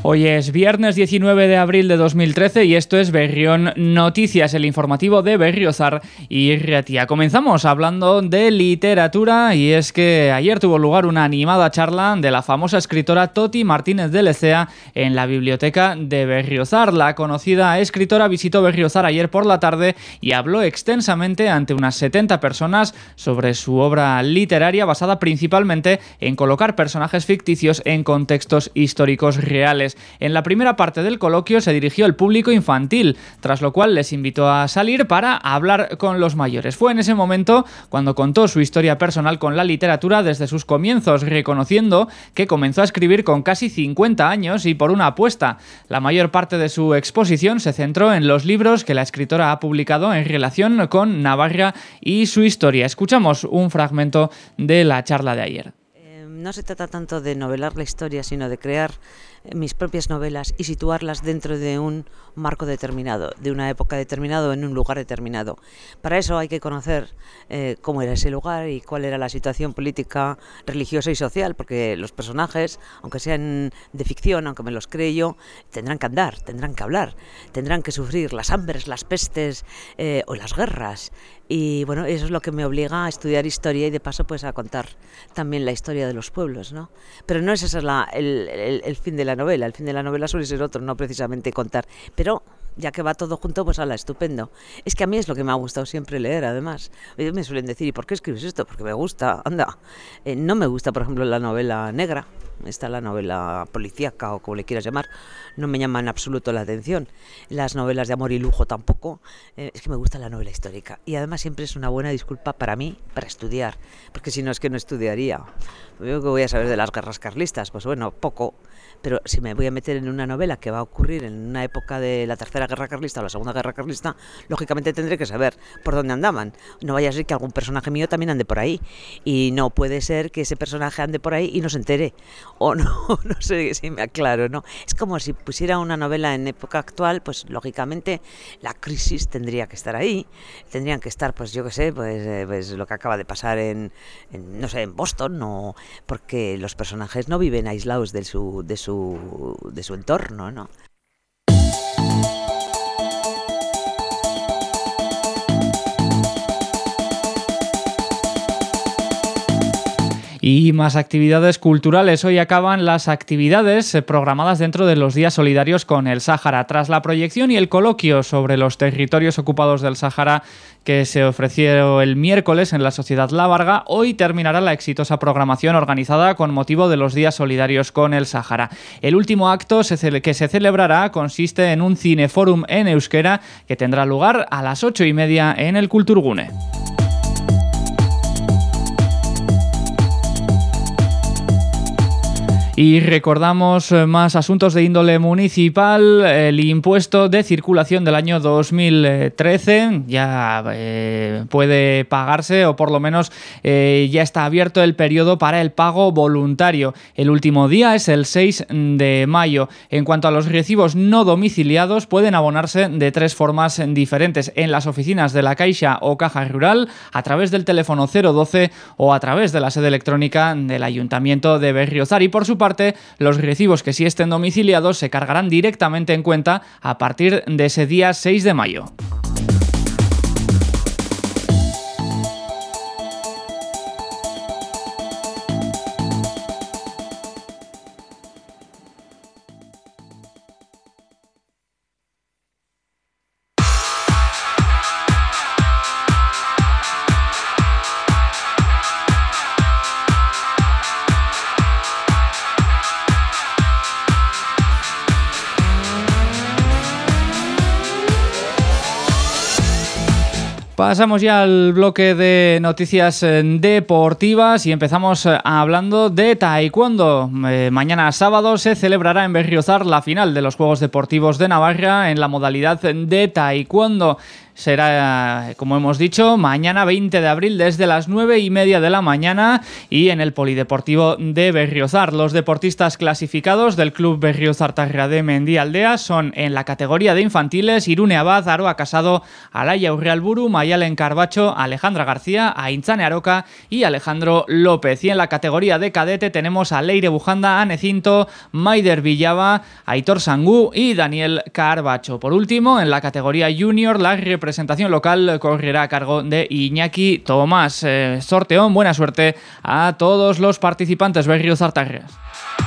Hoy es viernes 19 de abril de 2013 y esto es Berrión Noticias, el informativo de Berriozar y Ratia. Comenzamos hablando de literatura y es que ayer tuvo lugar una animada charla de la famosa escritora Toti Martínez de Lecea en la biblioteca de Berriozar. La conocida escritora visitó Berriozar ayer por la tarde y habló extensamente ante unas 70 personas sobre su obra literaria basada principalmente en colocar personajes ficticios en contextos históricos reales. En la primera parte del coloquio se dirigió al público infantil, tras lo cual les invitó a salir para hablar con los mayores. Fue en ese momento cuando contó su historia personal con la literatura desde sus comienzos, reconociendo que comenzó a escribir con casi 50 años y por una apuesta. La mayor parte de su exposición se centró en los libros que la escritora ha publicado en relación con Navarra y su historia. Escuchamos un fragmento de la charla de ayer. No se trata tanto de novelar la historia, sino de crear mis propias novelas y situarlas dentro de un marco determinado, de una época determinada, en un lugar determinado. Para eso hay que conocer cómo era ese lugar y cuál era la situación política, religiosa y social, porque los personajes, aunque sean de ficción, aunque me los cree yo, tendrán que andar, tendrán que hablar, tendrán que sufrir las hambres, las pestes o las guerras. Y bueno, eso es lo que me obliga a estudiar historia y de paso pues a contar también la historia de los pueblos, ¿no? Pero no ese es el fin de la novela. El fin de la novela suele ser otro, no precisamente contar. Pero ya que va todo junto, pues ala, estupendo. Es que a mí es lo que me ha gustado siempre leer, además. Me suelen decir, ¿y por qué escribes esto? Porque me gusta, anda. No me gusta, por ejemplo, la novela negra. Está la novela policíaca o como le quieras llamar. No me llama en absoluto la atención. Las novelas de amor y lujo tampoco. Es que me gusta la novela histórica. Y además siempre es una buena disculpa para mí, para estudiar. Porque si no, es que no estudiaría. Yo que voy a saber de las guerras carlistas, pues bueno, poco. Pero si me voy a meter en una novela que va a ocurrir en una época de la Tercera Guerra Carlista o la Segunda Guerra Carlista, lógicamente tendré que saber por dónde andaban. No vaya a ser que algún personaje mío también ande por ahí. Y no puede ser que ese personaje ande por ahí y no se entere. O no, no sé si me aclaro, ¿no? Es como si pusiera una novela en época actual, pues lógicamente la crisis tendría que estar ahí. Tendrían que estar, pues yo qué sé, pues lo que acaba de pasar no sé, en Boston, o porque los personajes no viven aislados de su entorno, ¿no? Y más actividades culturales. Hoy acaban las actividades programadas dentro de los días solidarios con el Sáhara. Tras la proyección y el coloquio sobre los territorios ocupados del Sáhara que se ofreció el miércoles en la Sociedad La Varga, hoy terminará la exitosa programación organizada con motivo de los días solidarios con el Sáhara. El último acto que se celebrará consiste en un cineforum en euskera que tendrá lugar a las 8:30 en el Kulturgune. Y recordamos más asuntos de índole municipal. El impuesto de circulación del año 2013 ya puede pagarse, o por lo menos ya está abierto el periodo para el pago voluntario. El último día es el 6 de mayo. En cuanto a los recibos no domiciliados, pueden abonarse de 3 formas diferentes: en las oficinas de la Caixa o Caja Rural, a través del teléfono 012 o a través de la sede electrónica del Ayuntamiento de Berriozar. Y por su parte, los recibos que sí estén domiciliados se cargarán directamente en cuenta a partir de ese día 6 de mayo. Pasamos ya al bloque de noticias deportivas y empezamos hablando de taekwondo. Mañana sábado se celebrará en Berriozar la final de los Juegos Deportivos de Navarra en la modalidad de taekwondo. será, como hemos dicho, mañana 20 de abril desde las 9:30 de la mañana y en el Polideportivo de Berriozar. Los deportistas clasificados del Club Berriozar Tarrade Mendialdea son en la categoría de infantiles Irune Abad, Aroa Casado, Alaia Urrealburu, Mayalen Carbacho, Alejandra García, Aintzane Aroca y Alejandro López. Y en la categoría de cadete tenemos a Leire Bujanda, Ane Cinto, Maider Villaba, Aitor Sangú y Daniel Carbacho. Por último, en la categoría junior, la representación local correrá a cargo de Iñaki Tomás. Sorteón, buena suerte a todos los participantes berriozartarras.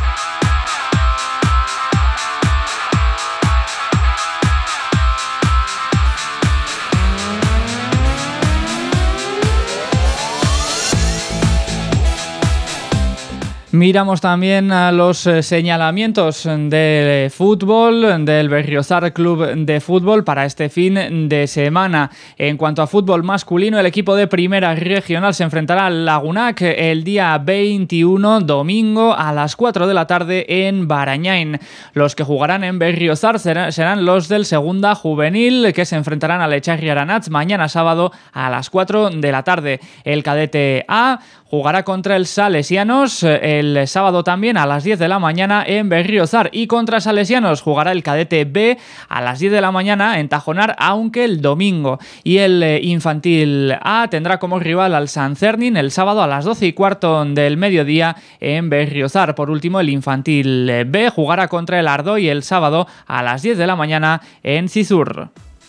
Miramos también a los señalamientos de fútbol del Berriozar Club de Fútbol para este fin de semana. En cuanto a fútbol masculino, el equipo de Primera Regional se enfrentará al Lagunac el día 21, domingo, a las 4 de la tarde en Barañain. Los que jugarán en Berriozar serán los del Segunda Juvenil, que se enfrentarán al Echarri Aranatz mañana sábado a las 4 de la tarde. El cadete A jugará contra el Salesianos el sábado también a las 10 de la mañana en Berriozar, y contra Salesianos jugará el cadete B a las 10 de la mañana en Tajonar, aunque el domingo. Y el infantil A tendrá como rival al San Cernin el sábado a las 12:15 del mediodía en Berriozar. Por último, el infantil B jugará contra el Ardoy el sábado a las 10 de la mañana en Cizur.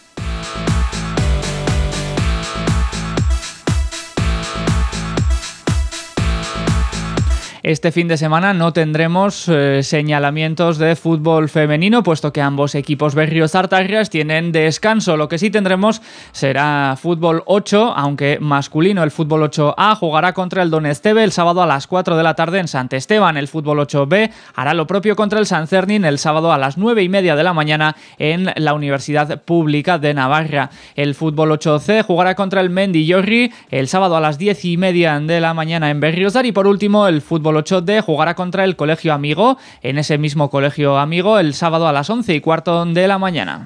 Este fin de semana no tendremos señalamientos de fútbol femenino, puesto que ambos equipos berriozartarras tienen descanso. Lo que sí tendremos será fútbol 8, aunque masculino. El fútbol 8A jugará contra el Don Esteve el sábado a las 4 de la tarde en Sant Esteban. El fútbol 8B hará lo propio contra el Sant Cernin el sábado a las 9:30 de la mañana en la Universidad Pública de Navarra. El fútbol 8C jugará contra el Mendillorri el sábado a las 10:30 de la mañana en Berriozar. Y por último, el fútbol 8D jugará contra el Colegio Amigo en ese mismo Colegio Amigo el sábado a las 11:15 de la mañana.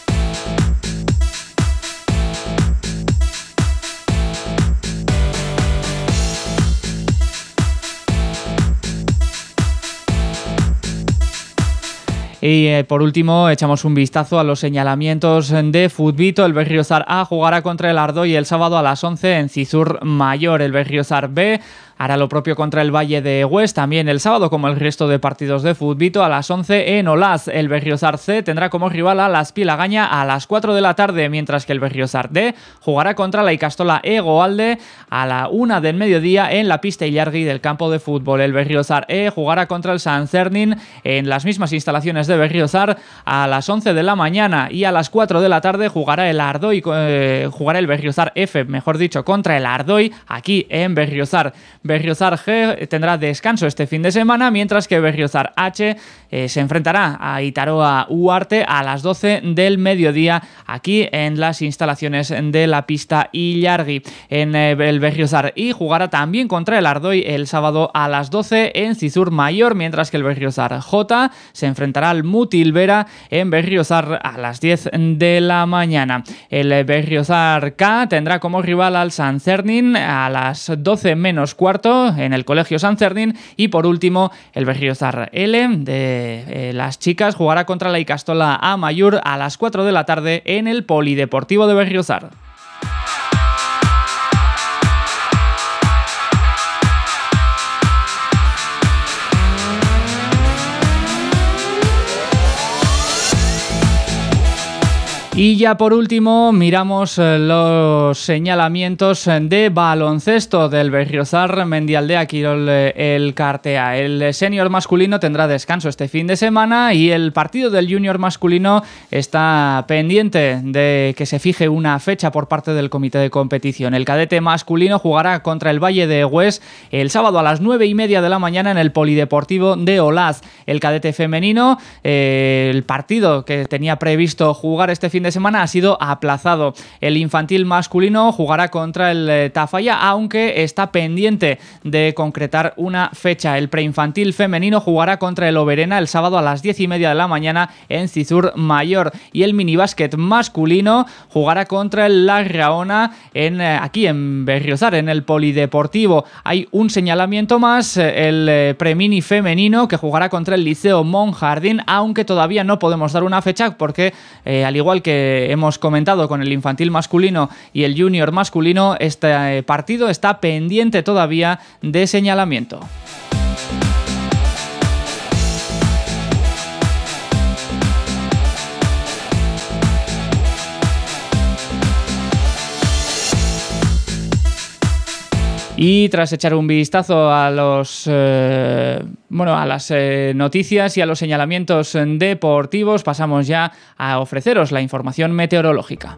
Y por último, echamos un vistazo a los señalamientos de Futbito. El Berriozar A jugará contra el Ardoy el sábado a las 11 en Cizur Mayor. El Berriozar B hará lo propio contra el Valle de Hues también el sábado, como el resto de partidos de Futbito, a las 11 en Olaz. El Berriozar C tendrá como rival a Las Pilagaña a las 4 de la tarde, mientras que el Berriozar D jugará contra la Ikastola Egoalde a la 1 del mediodía en la pista Illargui del campo de fútbol. El Berriozar E jugará contra el San Cernin en las mismas instalaciones de Berriozar a las 11 de la mañana, y a las 4 de la tarde jugará el Ardoy, jugará el Berriozar F, mejor dicho, contra el Ardoy aquí en Berriozar. Berriozar G tendrá descanso este fin de semana, mientras que Berriozar H se enfrentará a Itaroa Uarte a las 12 del mediodía aquí en las instalaciones de la pista Illargui. En el Berriozar I jugará también contra el Ardoy el sábado a las 12 en Cizur Mayor, mientras que el Berriozar J se enfrentará al Mutilvera en Berriozar a las 10 de la mañana. El Berriozar K tendrá como rival al San Cernin a las 12 menos cuarto en el Colegio San Cernin, y por último el Berriozar L de las chicas jugará contra la Ikastola A Mayor a las 4 de la tarde en el Polideportivo de Berriozar. Y ya por último miramos los señalamientos de baloncesto del Berriozar Mendialdea Kirol Elkartea. El senior masculino tendrá descanso este fin de semana, y el partido del junior masculino está pendiente de que se fije una fecha por parte del comité de competición. El cadete masculino jugará contra el Valle de Hues el sábado a las 9:30 de la mañana en el Polideportivo de Olaz. El cadete femenino, el partido que tenía previsto jugar este fin de semana ha sido aplazado. El infantil masculino jugará contra el Tafalla, aunque está pendiente de concretar una fecha. El preinfantil femenino jugará contra el Oberena el sábado a las 10:30 de la mañana en Cizur Mayor, y el minibásquet masculino jugará contra el Larraona aquí en Berriozar, en el Polideportivo. Hay un señalamiento más, el premini femenino que jugará contra el Liceo Monjardín, aunque todavía no podemos dar una fecha porque, al igual que hemos comentado con el infantil masculino y el junior masculino, este partido está pendiente todavía de señalamiento. Y tras echar un vistazo a las noticias y a los señalamientos deportivos, pasamos ya a ofreceros la información meteorológica.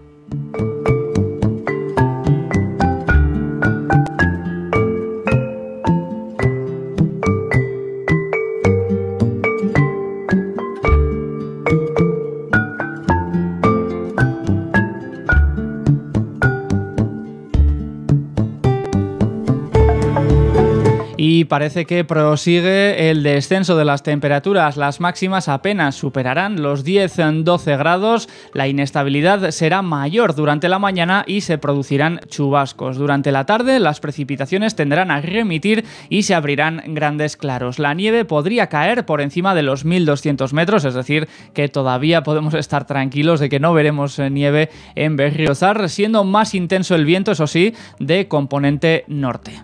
Y parece que prosigue el descenso de las temperaturas. Las máximas apenas superarán los 10-12 grados. La inestabilidad será mayor durante la mañana y se producirán chubascos. Durante la tarde las precipitaciones tendrán a remitir y se abrirán grandes claros. La nieve podría caer por encima de los 1.200 metros, es decir, que todavía podemos estar tranquilos de que no veremos nieve en Berriozar, siendo más intenso el viento, eso sí, de componente norte.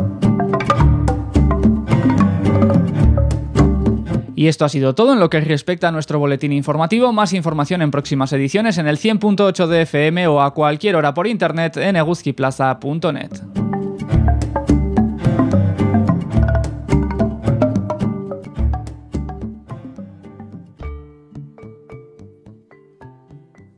Y esto ha sido todo en lo que respecta a nuestro boletín informativo. Más información en próximas ediciones en el 100.8 de FM o a cualquier hora por internet en eguzquiplaza.net.